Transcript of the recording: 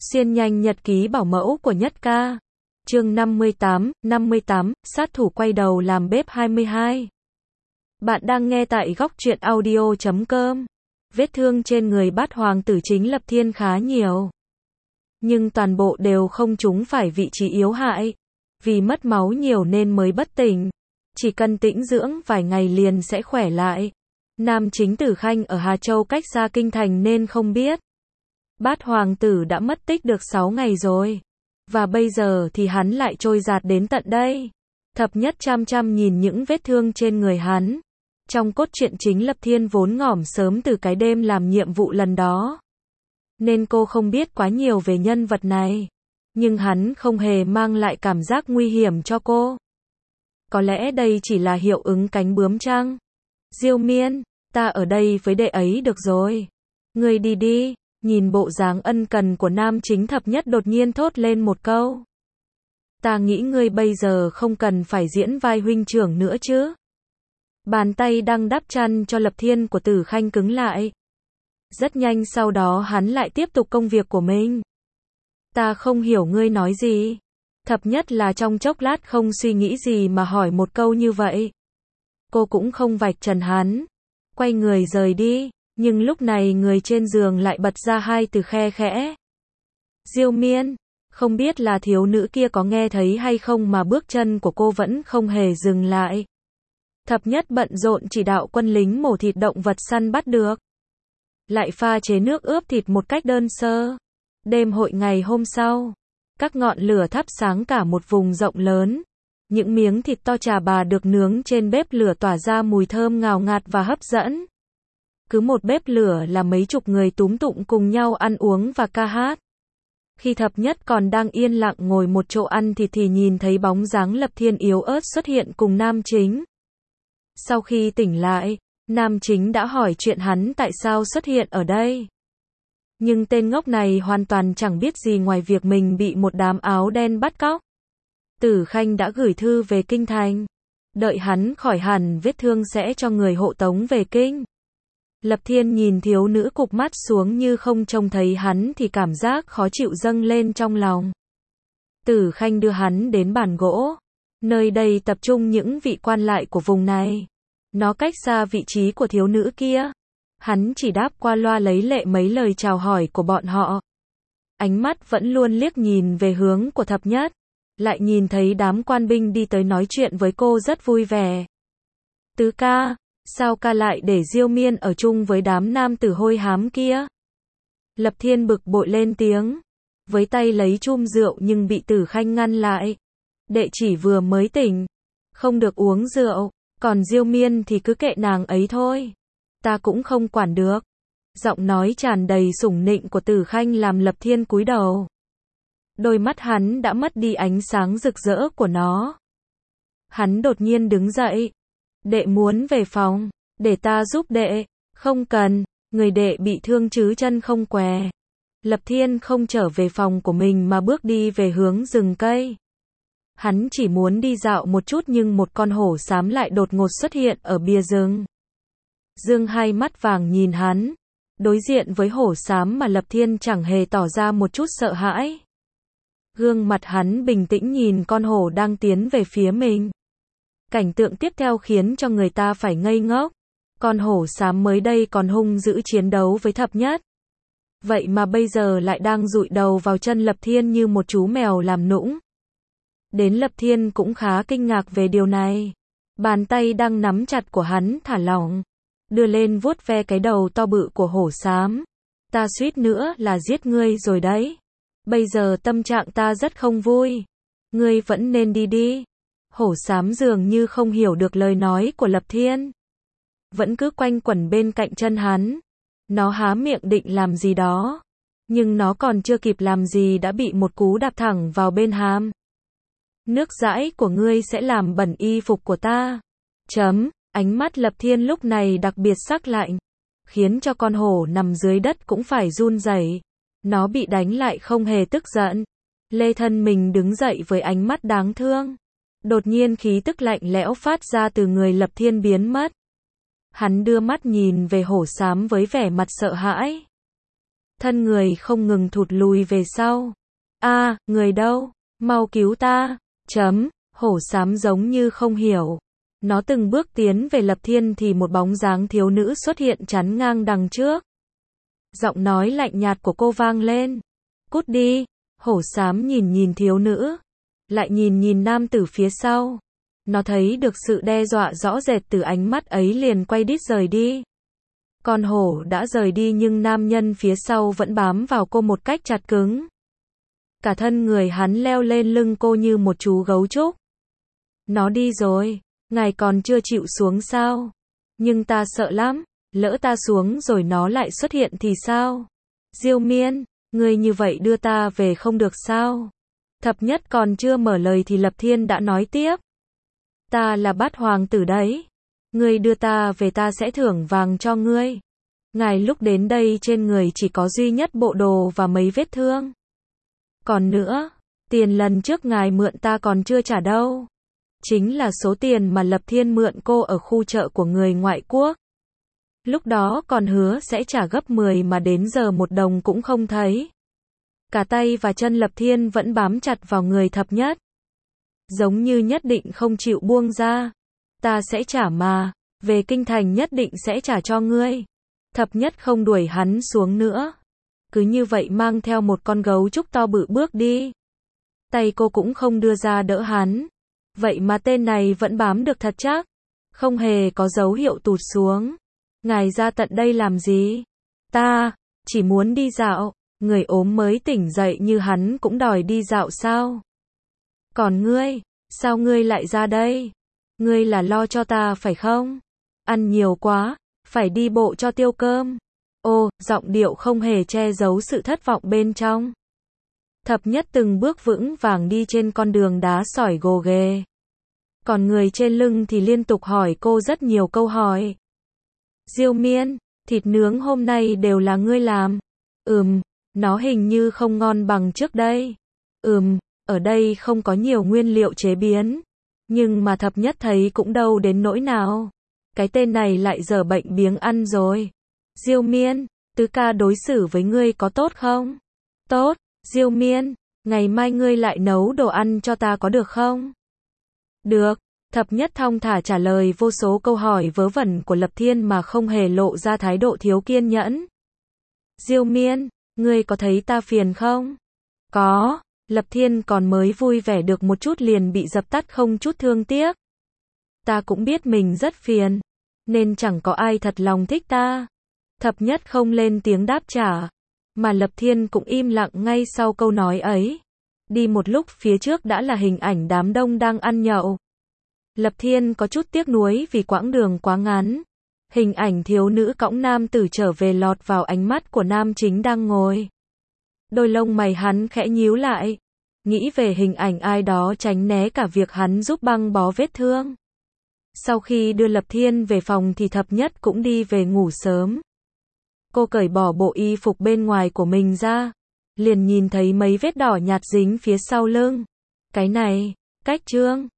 Xuyên nhanh nhật ký bảo mẫu của Nhất Ca. Chương 58, sát thủ quay đầu làm bếp 22. Bạn đang nghe tại góc truyện audio.com. Vết thương trên người Bát hoàng tử chính Lập Thiên khá nhiều, nhưng toàn bộ đều không trúng phải vị trí yếu hại. Vì mất máu nhiều nên mới bất tỉnh. Chỉ cần tĩnh dưỡng vài ngày liền sẽ khỏe lại. Nam chính Tử Khanh ở Hà Châu cách xa kinh thành nên không biết Bát hoàng tử đã mất tích được 6 ngày rồi. Và bây giờ thì hắn lại trôi dạt đến tận đây. Thập Nhất chăm chăm nhìn những vết thương trên người hắn. Trong cốt truyện chính Lập Thiên vốn ngỏm sớm từ cái đêm làm nhiệm vụ lần đó, nên cô không biết quá nhiều về nhân vật này. Nhưng hắn không hề mang lại cảm giác nguy hiểm cho cô. Có lẽ đây chỉ là hiệu ứng cánh bướm chăng? Diêu Miên, ta ở đây với đệ ấy được rồi. Ngươi đi đi. Nhìn bộ dáng ân cần của nam chính Thập Nhất đột nhiên thốt lên một câu. Ta nghĩ ngươi bây giờ không cần phải diễn vai huynh trưởng nữa chứ. Bàn tay đang đắp chăn cho Lập Thiên của Tử Khanh cứng lại. Rất nhanh sau đó hắn lại tiếp tục công việc của mình. Ta không hiểu ngươi nói gì. Thập Nhất là trong chốc lát không suy nghĩ gì mà hỏi một câu như vậy. Cô cũng không vạch trần hắn. Quay người rời đi. Nhưng lúc này người trên giường lại bật ra hai từ khe khẽ. Diêu Miên, không biết là thiếu nữ kia có nghe thấy hay không mà bước chân của cô vẫn không hề dừng lại. Thập Nhất bận rộn chỉ đạo quân lính mổ thịt động vật săn bắt được. Lại pha chế nước ướp thịt một cách đơn sơ. Đêm hội ngày hôm sau, các ngọn lửa thắp sáng cả một vùng rộng lớn. Những miếng thịt to chà bà được nướng trên bếp lửa tỏa ra mùi thơm ngào ngạt và hấp dẫn. Cứ một bếp lửa là mấy chục người túm tụm cùng nhau ăn uống và ca hát. Khi Thập Nhất còn đang yên lặng ngồi một chỗ ăn thịt thì nhìn thấy bóng dáng Lập Thiên yếu ớt xuất hiện cùng nam chính. Sau khi tỉnh lại, nam chính đã hỏi chuyện hắn tại sao xuất hiện ở đây. Nhưng tên ngốc này hoàn toàn chẳng biết gì ngoài việc mình bị một đám áo đen bắt cóc. Tử Khanh đã gửi thư về kinh thành. Đợi hắn khỏi hẳn vết thương sẽ cho người hộ tống về kinh. Lập Thiên nhìn thiếu nữ cụp mắt xuống như không trông thấy hắn thì cảm giác khó chịu dâng lên trong lòng. Tử Khanh đưa hắn đến bàn gỗ. Nơi đây tập trung những vị quan lại của vùng này. Nó cách xa vị trí của thiếu nữ kia. Hắn chỉ đáp qua loa lấy lệ mấy lời chào hỏi của bọn họ. Ánh mắt vẫn luôn liếc nhìn về hướng của Thập Nhất. Lại nhìn thấy đám quan binh đi tới nói chuyện với cô rất vui vẻ. Tứ ca, sao ca lại để Diêu Miên ở chung với đám nam tử hôi hám kia? Lập Thiên bực bội lên tiếng. Với tay lấy chum rượu nhưng bị Tử Khanh ngăn lại. Đệ chỉ vừa mới tỉnh. Không được uống rượu. Còn Diêu Miên thì cứ kệ nàng ấy thôi. Ta cũng không quản được. Giọng nói tràn đầy sủng nịnh của Tử Khanh làm Lập Thiên cúi đầu. Đôi mắt hắn đã mất đi ánh sáng rực rỡ của nó. Hắn đột nhiên đứng dậy. Đệ muốn về phòng. Để ta giúp đệ. Không cần. Người đệ bị thương chứ chân không què. Lập Thiên không trở về phòng của mình mà bước đi về hướng rừng cây. Hắn chỉ muốn đi dạo một chút nhưng một con hổ xám lại đột ngột xuất hiện ở bìa rừng. Dương hai mắt vàng nhìn hắn. Đối diện với hổ xám mà Lập Thiên chẳng hề tỏ ra một chút sợ hãi. Gương mặt hắn bình tĩnh nhìn con hổ đang tiến về phía mình. Cảnh tượng tiếp theo khiến cho người ta phải ngây ngốc. Con hổ xám mới đây còn hung dữ chiến đấu với Thập Nhất. Vậy mà bây giờ lại đang dụi đầu vào chân Lập Thiên như một chú mèo làm nũng. Đến Lập Thiên cũng khá kinh ngạc về điều này. Bàn tay đang nắm chặt của hắn thả lỏng. Đưa lên vuốt ve cái đầu to bự của hổ xám. Ta suýt nữa là giết ngươi rồi đấy. Bây giờ tâm trạng ta rất không vui. Ngươi vẫn nên đi đi. Hổ xám dường như không hiểu được lời nói của Lập Thiên. Vẫn cứ quanh quẩn bên cạnh chân hắn. Nó há miệng định làm gì đó. Nhưng nó còn chưa kịp làm gì đã bị một cú đạp thẳng vào bên hàm. Nước dãi của ngươi sẽ làm bẩn y phục của ta. Ánh mắt Lập Thiên lúc này đặc biệt sắc lạnh. Khiến cho con hổ nằm dưới đất cũng phải run rẩy. Nó bị đánh lại không hề tức giận. Lê thân mình đứng dậy với ánh mắt đáng thương. Đột nhiên khí tức lạnh lẽo phát ra từ người Lập Thiên biến mất. Hắn đưa mắt nhìn về hổ xám với vẻ mặt sợ hãi. thân người không ngừng thụt lùi về sau. A, người đâu? Mau cứu ta. Hổ xám giống như không hiểu. Nó từng bước tiến về Lập Thiên thì một bóng dáng thiếu nữ xuất hiện chắn ngang đằng trước. Giọng nói lạnh nhạt của cô vang lên. Cút đi. Hổ xám nhìn thiếu nữ. Lại nhìn nam tử phía sau. Nó thấy được sự đe dọa rõ rệt từ ánh mắt ấy liền quay đít rời đi. Con hổ đã rời đi nhưng nam nhân phía sau vẫn bám vào cô một cách chặt cứng. Cả thân người hắn leo lên lưng cô như một chú gấu trúc. Nó đi rồi, ngài còn chưa chịu xuống sao? Nhưng ta sợ lắm, lỡ ta xuống rồi nó lại xuất hiện thì sao? Diêu Miên, ngươi như vậy đưa ta về không được sao? Thập nhất còn chưa mở lời thì Lập Thiên đã nói tiếp. Ta là Bát hoàng tử đấy. Ngươi đưa ta về ta sẽ thưởng vàng cho ngươi. Ngài lúc đến đây trên người chỉ có duy nhất bộ đồ và mấy vết thương. Còn nữa, tiền lần trước ngài mượn ta còn chưa trả đâu. Chính là số tiền mà Lập Thiên mượn cô ở khu chợ của người ngoại quốc. Lúc đó còn hứa sẽ trả gấp 10 mà đến giờ 1 đồng cũng không thấy. Cả tay và chân Lập Thiên vẫn bám chặt vào người thập nhất. Giống như nhất định không chịu buông ra. Ta sẽ trả mà, về kinh thành nhất định sẽ trả cho ngươi. Thập nhất không đuổi hắn xuống nữa. Cứ như vậy mang theo một con gấu trúc to bự bước đi. Tay cô cũng không đưa ra đỡ hắn. Vậy mà tên này vẫn bám được thật chắc. Không hề có dấu hiệu tụt xuống. Ngài ra tận đây làm gì? Ta chỉ muốn đi dạo. Người ốm mới tỉnh dậy như hắn cũng đòi đi dạo sao? Còn ngươi, sao ngươi lại ra đây? Ngươi là lo cho ta phải không? Ăn nhiều quá, phải đi bộ cho tiêu cơm. Ô, giọng điệu không hề che giấu sự thất vọng bên trong. Thập nhất từng bước vững vàng đi trên con đường đá sỏi gồ ghề. Còn người trên lưng thì liên tục hỏi cô rất nhiều câu hỏi. Diêu Miên, thịt nướng hôm nay đều là ngươi làm. Nó hình như không ngon bằng trước đây. Ở đây không có nhiều nguyên liệu chế biến. Nhưng mà thập nhất thấy cũng đâu đến nỗi nào. Cái tên này lại dở bệnh biếng ăn rồi. Diêu Miên, tứ ca đối xử với ngươi có tốt không? Tốt, Diêu Miên, ngày mai ngươi lại nấu đồ ăn cho ta có được không? Được, thập nhất thong thả trả lời vô số câu hỏi vớ vẩn của Lập Thiên mà không hề lộ ra thái độ thiếu kiên nhẫn. Diêu Miên, ngươi có thấy ta phiền không? Có, Lập Thiên còn mới vui vẻ được một chút liền bị dập tắt không chút thương tiếc. Ta cũng biết mình rất phiền, nên chẳng có ai thật lòng thích ta. Thập nhất không lên tiếng đáp trả, mà Lập Thiên cũng im lặng ngay sau câu nói ấy. Đi một lúc phía trước đã là hình ảnh đám đông đang ăn nhậu. Lập Thiên có chút tiếc nuối vì quãng đường quá ngắn. Hình ảnh thiếu nữ cõng nam tử trở về lọt vào ánh mắt của nam chính đang ngồi. Đôi lông mày hắn khẽ nhíu lại. Nghĩ về hình ảnh ai đó tránh né cả việc hắn giúp băng bó vết thương. Sau khi đưa Lập Thiên về phòng thì thập nhất cũng đi về ngủ sớm. Cô cởi bỏ bộ y phục bên ngoài của mình ra. Liền nhìn thấy mấy vết đỏ nhạt dính phía sau lưng. Cái này, cách trương.